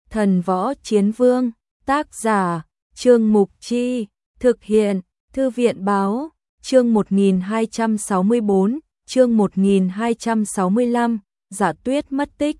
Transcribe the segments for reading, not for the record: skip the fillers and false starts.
Thần Võ Chiến Vương, tác giả, Trương Mục Chi, thực hiện, Thư viện Báo, chương 1264, chương 1265, Giả Tuyết mất tích.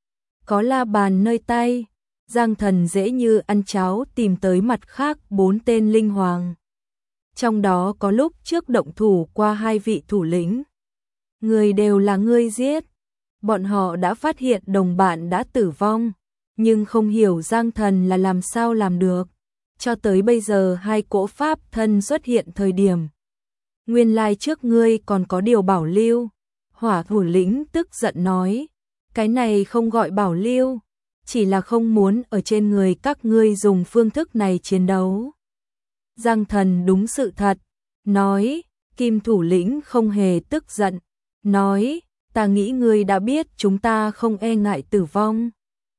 Có la bàn nơi tay, Giang Thần dễ như ăn cháo tìm tới mặt khác 4 tên linh hoàng. Trong đó có lúc trước động thủ qua 2 vị thủ lĩnh. Người đều là ngươi giết. Bọn họ đã phát hiện đồng bạn đã tử vong, nhưng không hiểu Giang Thần là làm sao làm được. Cho tới bây giờ 2 cỗ pháp thân xuất hiện thời điểm. Nguyên lai trước ngươi còn có điều bảo lưu. Hỏa thủ lĩnh tức giận nói. Cái này không gọi bảo lưu, chỉ là không muốn ở trên người các ngươi dùng phương thức này chiến đấu. Giang Thần đúng sự thật, nói. Kim thủ lĩnh không hề tức giận, nói. Ta nghĩ ngươi đã biết chúng ta không e ngại tử vong.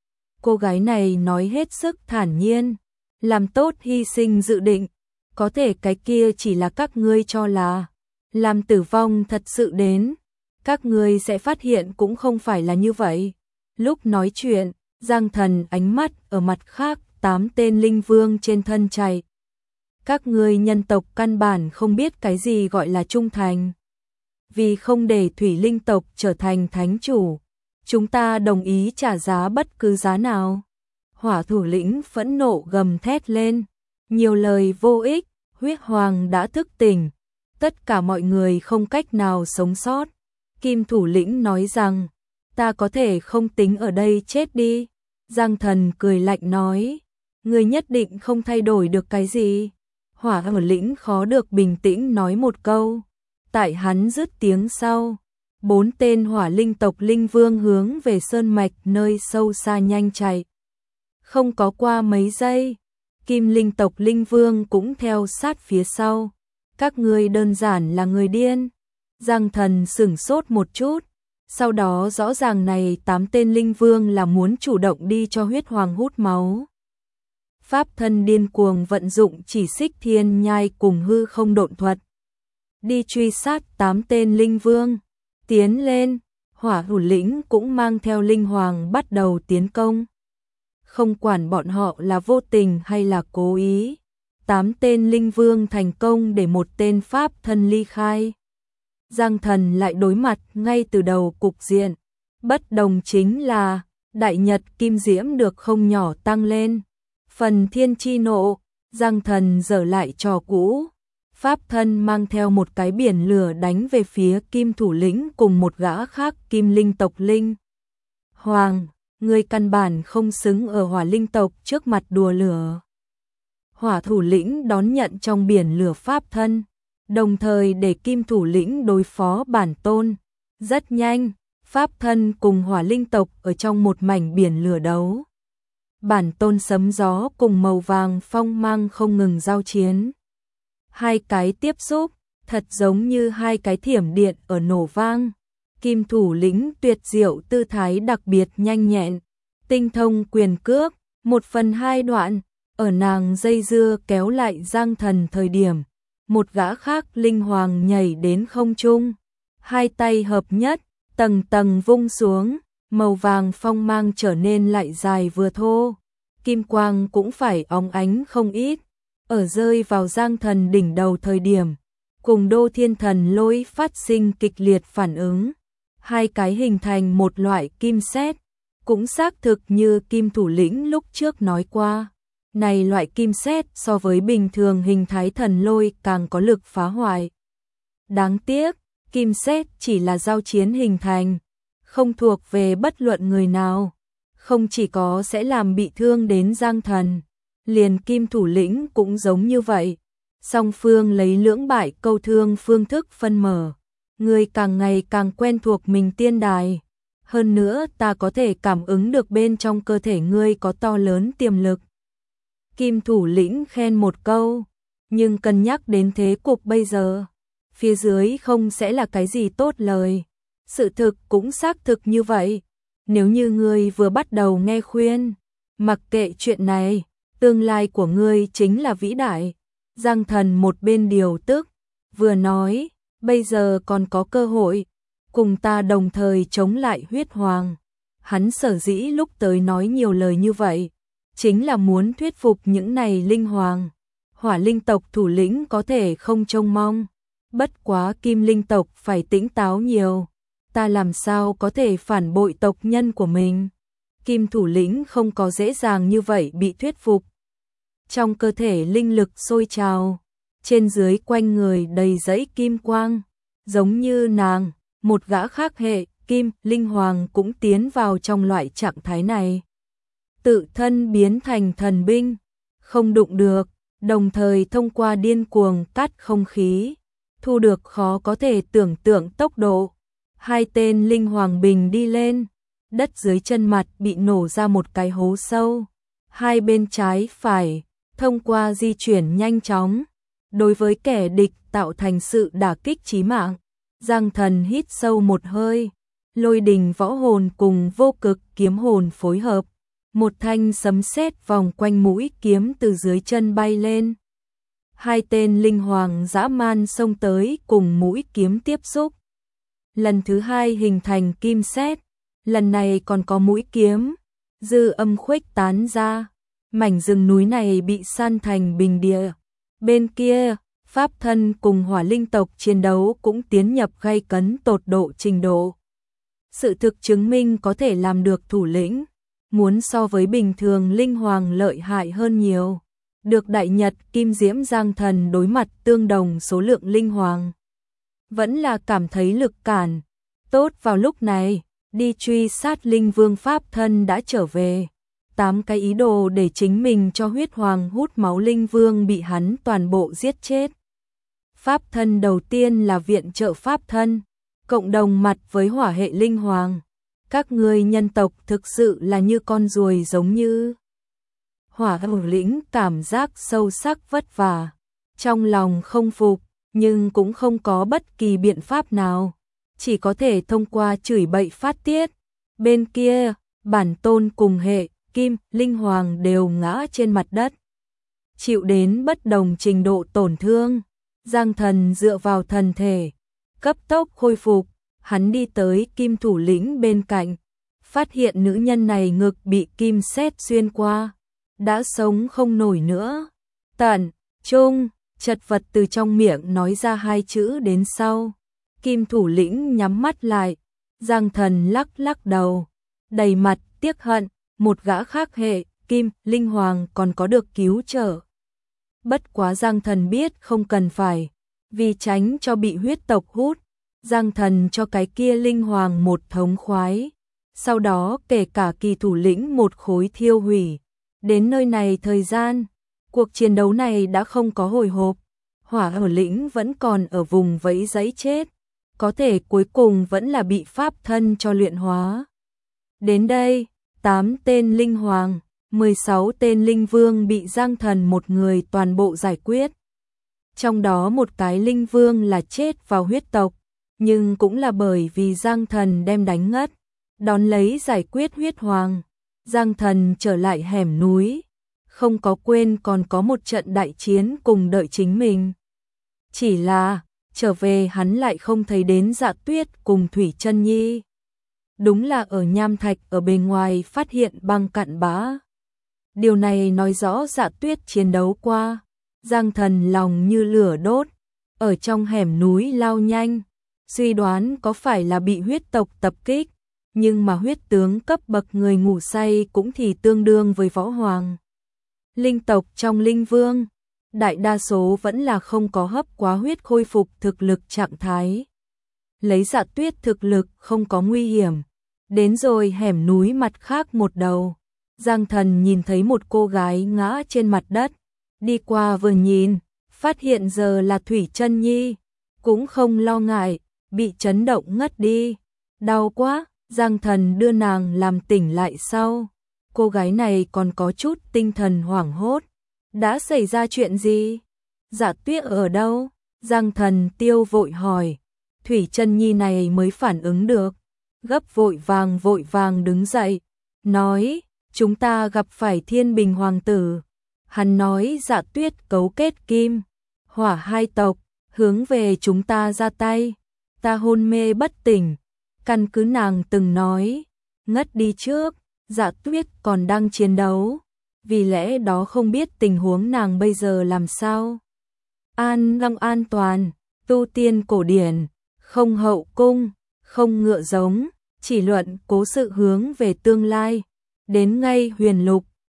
Cô gái này nói hết sức thản nhiên, làm tốt hy sinh dự định. Có thể cái kia chỉ là các ngươi cho là làm tử vong thật sự đến. Các ngươi sẽ phát hiện cũng không phải là như vậy. Lúc nói chuyện, Giang Thần ánh mắt ở mặt khác 8 tên linh vương trên thân chạy. Các ngươi nhân tộc căn bản không biết cái gì gọi là trung thành. Vì không để thủy linh tộc trở thành thánh chủ, chúng ta đồng ý trả giá bất cứ giá nào. Hỏa thủ lĩnh phẫn nộ gầm thét lên, nhiều lời vô ích, huyết hoàng đã thức tỉnh, tất cả mọi người không cách nào sống sót. Kim thủ lĩnh nói rằng, ta có thể không tính ở đây chết đi. Giang Thần cười lạnh nói, người nhất định không thay đổi được cái gì. Hỏa thủ lĩnh khó được bình tĩnh nói một câu. Tại hắn dứt tiếng sau, 4 tên hỏa linh tộc linh vương hướng về sơn mạch nơi sâu xa nhanh chạy. Không có qua mấy giây, kim linh tộc linh vương cũng theo sát phía sau. Các ngươi đơn giản là người điên. Giang Thần sửng sốt một chút, sau đó rõ ràng này 8 tên linh vương là muốn chủ động đi cho huyết hoàng hút máu. Pháp thân điên cuồng vận dụng chỉ xích thiên nhai cùng hư không độn thuật. Đi truy sát 8 tên linh vương, tiến lên, hỏa thủ lĩnh cũng mang theo linh hoàng bắt đầu tiến công. Không quản bọn họ là vô tình hay là cố ý, 8 tên linh vương thành công để một tên pháp thân ly khai. Giang Thần lại đối mặt ngay từ đầu cục diện, bất đồng chính là đại nhật kim diễm được không nhỏ tăng lên. Phần thiên chi nộ, Giang Thần dở lại trò cũ. Pháp thân mang theo một cái biển lửa đánh về phía kim thủ lĩnh cùng một gã khác kim linh tộc linh. Hoàng, người căn bản không xứng ở hỏa linh tộc trước mặt đùa lửa. Hỏa thủ lĩnh đón nhận trong biển lửa pháp thân, đồng thời để kim thủ lĩnh đối phó bản tôn. Rất nhanh, pháp thân cùng hỏa linh tộc ở trong một mảnh biển lửa đấu. Bản tôn sấm gió cùng màu vàng phong mang không ngừng giao chiến. 2 cái tiếp xúc, thật giống như 2 cái thiểm điện ở nổ vang. Kim thủ lĩnh tuyệt diệu tư thái đặc biệt nhanh nhẹn, tinh thông quyền cước, 1/2 đoạn, ở nàng dây dưa kéo lại Giang Thần thời điểm. Một gã khác linh hoàng nhảy đến không trung, 2 tay hợp nhất, tầng tầng vung xuống, màu vàng phong mang trở nên lại dài vừa thô. Kim quang cũng phải óng ánh không ít. Ở rơi vào Giang Thần đỉnh đầu thời điểm, cùng Đô Thiên Thần Lôi phát sinh kịch liệt phản ứng. 2 cái hình thành một loại kim sét, cũng xác thực như kim thủ lĩnh lúc trước nói qua. Này loại kim sét so với bình thường hình thái thần lôi càng có lực phá hoại. Đáng tiếc, kim sét chỉ là giao chiến hình thành, không thuộc về bất luận người nào. Không chỉ có sẽ làm bị thương đến Giang Thần, liền kim thủ lĩnh cũng giống như vậy. Song phương lấy lưỡng bại câu thương phương thức phân mở. Người càng ngày càng quen thuộc mình tiên đài. Hơn nữa ta có thể cảm ứng được bên trong cơ thể ngươi có to lớn tiềm lực. Kim thủ lĩnh khen một câu, nhưng cân nhắc đến thế cục bây giờ, phía dưới không sẽ là cái gì tốt lời. Sự thực cũng xác thực như vậy. Nếu như ngươi vừa bắt đầu nghe khuyên, mặc kệ chuyện này, tương lai của ngươi chính là vĩ đại. Giang Thần một bên điều tức, vừa nói, bây giờ còn có cơ hội, cùng ta đồng thời chống lại huyết hoàng. Hắn sở dĩ lúc tới nói nhiều lời như vậy, chính là muốn thuyết phục những này linh hoàng. Hỏa linh tộc thủ lĩnh có thể không trông mong, bất quá kim linh tộc phải tỉnh táo nhiều. Ta làm sao có thể phản bội tộc nhân của mình? Kim thủ lĩnh không có dễ dàng như vậy bị thuyết phục. Trong cơ thể linh lực sôi trào, trên dưới quanh người đầy dãy kim quang, giống như nàng, một gã khác hệ kim linh hoàng cũng tiến vào trong loại trạng thái này. Tự thân biến thành thần binh, không đụng được, đồng thời thông qua điên cuồng cắt không khí, thu được khó có thể tưởng tượng tốc độ. Hai tên linh hoàng bình đi lên, đất dưới chân mặt bị nổ ra một cái hố sâu. Hai bên trái phải, thông qua di chuyển nhanh chóng, đối với kẻ địch tạo thành sự đả kích chí mạng. Giang Thần hít sâu một hơi, lôi đình võ hồn cùng vô cực kiếm hồn phối hợp. Một thanh sấm sét vòng quanh mũi kiếm từ dưới chân bay lên. Hai tên linh hoàng dã man xông tới cùng mũi kiếm tiếp xúc. Lần thứ hai hình thành kim sét, lần này còn có mũi kiếm, dư âm khuếch tán ra. Mảnh rừng núi này bị san thành bình địa. Bên kia, pháp thân cùng hỏa linh tộc chiến đấu cũng tiến nhập gay cấn tột độ trình độ. Sự thực chứng minh có thể làm được thủ lĩnh, muốn so với bình thường linh hoàng lợi hại hơn nhiều. Được Đại Nhật Kim Diễm Giang Thần đối mặt tương đồng số lượng linh hoàng, vẫn là cảm thấy lực cản. Tốt vào lúc này, đi truy sát linh vương pháp thân đã trở về. 8 cái ý đồ để chính mình cho huyết hoàng hút máu linh vương bị hắn toàn bộ giết chết. Pháp thân đầu tiên là viện trợ pháp thân, cộng đồng mặt với hỏa hệ linh hoàng. Các ngươi nhân tộc thực sự là như con ruồi giống như. Hỏa thủ lĩnh cảm giác sâu sắc vất vả, trong lòng không phục, nhưng cũng không có bất kỳ biện pháp nào, chỉ có thể thông qua chửi bậy phát tiết. Bên kia, bản tôn cùng hệ kim linh hoàng đều ngã trên mặt đất, chịu đến bất đồng trình độ tổn thương. Giang Thần dựa vào thần thể, cấp tốc khôi phục. Hắn đi tới kim thủ lĩnh bên cạnh, phát hiện nữ nhân này ngực bị kim sét xuyên qua, đã sống không nổi nữa. Tận trung, chật vật từ trong miệng nói ra hai chữ đến sau. Kim thủ lĩnh nhắm mắt lại, Giang Thần lắc lắc đầu, đầy mặt tiếc hận. Một gã khác hệ kim linh hoàng còn có được cứu trợ. Bất quá Giang Thần biết không cần phải, vì tránh cho bị huyết tộc hút, Giang Thần cho cái kia linh hoàng một thống khoái, sau đó kể cả kỳ thủ lĩnh một khối thiêu hủy. Đến nơi này thời gian, cuộc chiến đấu này đã không có hồi hộp, hỏa ở lĩnh vẫn còn ở vùng vẫy giấy chết, có thể cuối cùng vẫn là bị pháp thân cho luyện hóa. Đến đây, 8 tên linh hoàng, 16 tên linh vương bị Giang Thần một người toàn bộ giải quyết. Trong đó một cái linh vương là chết vào huyết tộc, nhưng cũng là bởi vì Giang Thần đem đánh ngất, đón lấy giải quyết huyết hoàng. Giang Thần trở lại hẻm núi, không có quên còn có một trận đại chiến cùng đợi chính mình. Chỉ là, trở về hắn lại không thấy đến Dạ Tuyết cùng Thủy Chân Nhi. Đúng là ở nham thạch ở bên ngoài phát hiện băng cặn bã. Điều này nói rõ Dạ Tuyết chiến đấu qua. Giang Thần lòng như lửa đốt, ở trong hẻm núi lao nhanh, suy đoán có phải là bị huyết tộc tập kích, nhưng mà huyết tướng cấp bậc người ngủ say cũng thì tương đương với võ hoàng. Linh tộc trong linh vương, đại đa số vẫn là không có hấp quá huyết khôi phục thực lực trạng thái. Lấy Dạ Tuyết thực lực không có nguy hiểm. Đến rồi hẻm núi mặt khác một đầu, Giang Thần nhìn thấy một cô gái ngã trên mặt đất, đi qua vừa nhìn, phát hiện giờ là Thủy Chân Nhi, cũng không lo ngại, bị chấn động ngất đi. Đau quá, Giang Thần đưa nàng làm tỉnh lại sau. Cô gái này còn có chút tinh thần hoảng hốt. Đã xảy ra chuyện gì? Dạ Tuyết ở đâu? Giang Thần tiêu vội hỏi. Thủy Chân Nhi này mới phản ứng được, gấp vội vàng đứng dậy, nói, chúng ta gặp phải Thiên Bình Hoàng tử. Hắn nói Dạ Tuyết cấu kết kim, hỏa hai tộc, hướng về chúng ta ra tay. Ta hôn mê bất tỉnh, căn cứ nàng từng nói, ngất đi trước, Dạ Tuyết còn đang chiến đấu. vì lẽ đó không biết tình huống nàng bây giờ làm sao. An Lăng an toàn, tu tiên cổ điển, không hậu cung, không ngựa giống, chỉ luận cố sự hướng về tương lai. Đến ngay Huyền Lục,